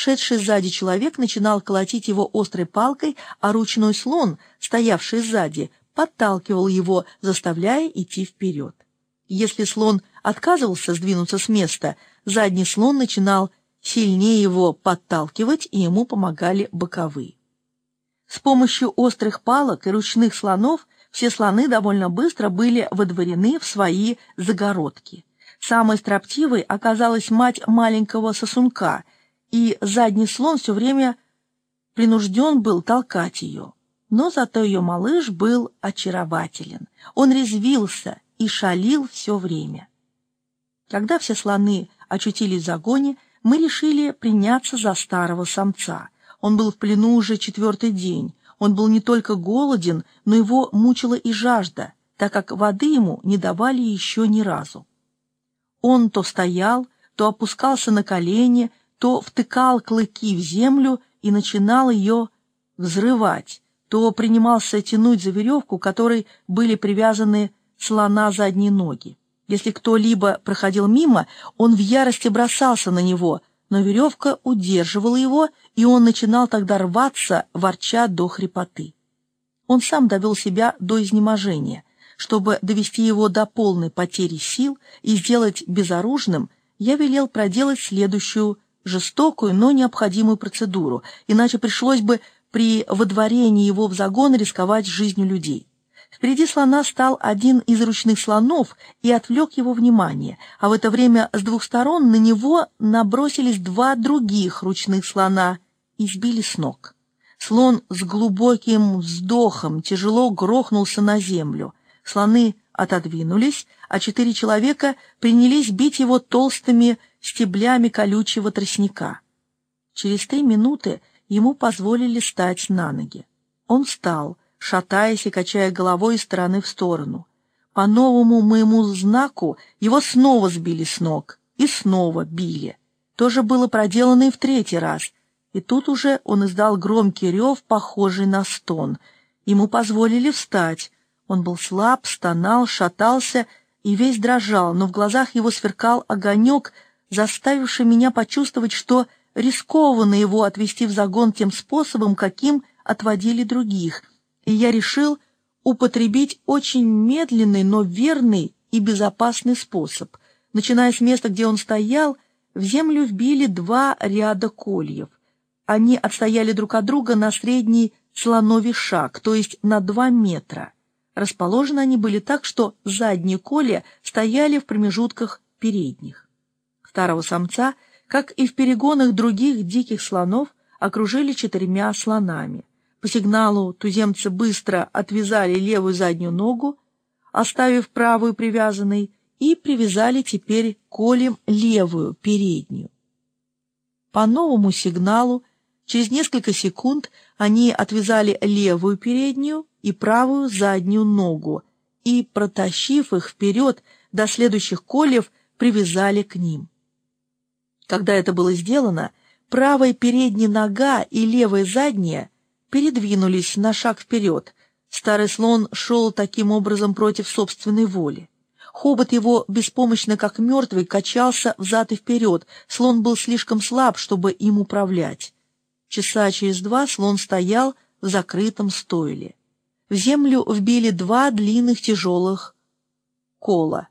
шедший сзади человек начинал колотить его острой палкой, а ручной слон, стоявший сзади, подталкивал его, заставляя идти вперед. Если слон отказывался сдвинуться с места, задний слон начинал сильнее его подталкивать, и ему помогали боковые. С помощью острых палок и ручных слонов все слоны довольно быстро были водворены в свои загородки. Самой строптивой оказалась мать маленького сосунка, и задний слон все время принужден был толкать ее. Но зато ее малыш был очарователен. Он резвился и шалил все время. Когда все слоны очутились в загоне, мы решили приняться за старого самца. Он был в плену уже 4-й день. Он был не только голоден, но его мучила и жажда, так как воды ему не давали еще ни разу. Он то стоял, то опускался на колени, то втыкал клыки в землю и начинал ее взрывать, то принимался тянуть за веревку, которой были привязаны слона задние ноги. Если кто-либо проходил мимо, он в ярости бросался на него, но веревка удерживала его, и он начинал тогда рваться, ворча до хрипоты. Он сам довел себя до изнеможения. Чтобы довести его до полной потери сил и сделать безоружным, я велел проделать следующую жестокую, но необходимую процедуру, иначе пришлось бы при водворении его в загон рисковать жизнью людей. Впереди слона стал один из ручных слонов и отвлек его внимание, а в это время с 2 сторон на него набросились 2 других ручных слона и сбили с ног. Слон с глубоким вздохом тяжело грохнулся на землю. Слоны отодвинулись, а 4 человека принялись бить его толстыми стеблями колючего тростника. Через 3 минуты ему позволили встать на ноги. Он встал, шатаясь и качая головой из стороны в сторону. По новому моему знаку его снова сбили с ног и снова били. То же было проделано и в 3-й раз, и тут уже он издал громкий рев, похожий на стон. Ему позволили встать. Он был слаб, стонал, шатался и весь дрожал, но в глазах его сверкал огонек, заставивший меня почувствовать, что рискованно его отвести в загон тем способом, каким отводили других, и я решил употребить очень медленный, но верный и безопасный способ. Начиная с места, где он стоял, в землю вбили 2 ряда кольев. Они отстояли друг от друга на средний слоновий шаг, то есть на 2 метра. Расположены они были так, что задние колья стояли в промежутках передних. Старого самца, как и в перегонах других диких слонов, окружили 4 слонами. По сигналу туземцы быстро отвязали левую заднюю ногу, оставив правую привязанной, и привязали теперь колем левую переднюю. По новому сигналу через несколько секунд они отвязали левую переднюю и правую заднюю ногу и, протащив их вперед до следующих кольев, привязали к ним. Когда это было сделано, правая передняя нога и левая задняя передвинулись на шаг вперед. Старый слон шел таким образом против собственной воли. Хобот его, беспомощно как мертвый, качался взад и вперед. Слон был слишком слаб, чтобы им управлять. Часа через 2 слон стоял в закрытом стойле. В землю вбили 2 длинных тяжелых кола.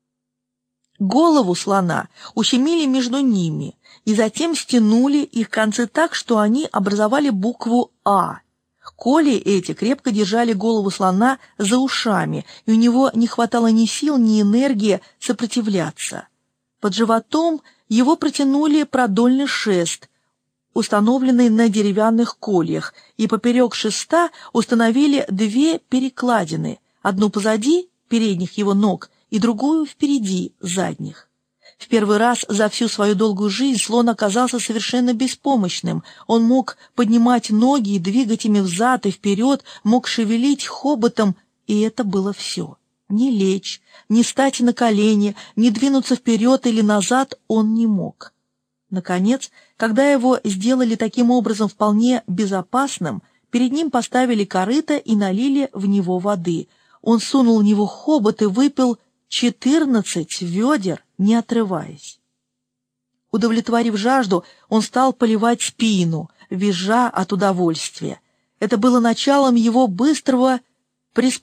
Голову слона ущемили между ними и затем стянули их концы так, что они образовали букву «А». Коли эти крепко держали голову слона за ушами, и у него не хватало ни сил, ни энергии сопротивляться. Под животом его протянули продольный шест, установленный на деревянных кольях, и поперек шеста установили 2 перекладины, одну позади передних его ног и другую впереди задних. В первый раз за всю свою долгую жизнь слон оказался совершенно беспомощным. Он мог поднимать ноги и двигать ими взад и вперед, мог шевелить хоботом, и это было все. Ни лечь, ни стать на колени, ни двинуться вперед или назад он не мог. Наконец, когда его сделали таким образом вполне безопасным, перед ним поставили корыто и налили в него воды. Он сунул в него хобот и выпил 14 ведер, не отрываясь. Удовлетворив жажду, он стал поливать спину, визжа от удовольствия. Это было началом его быстрого приспособления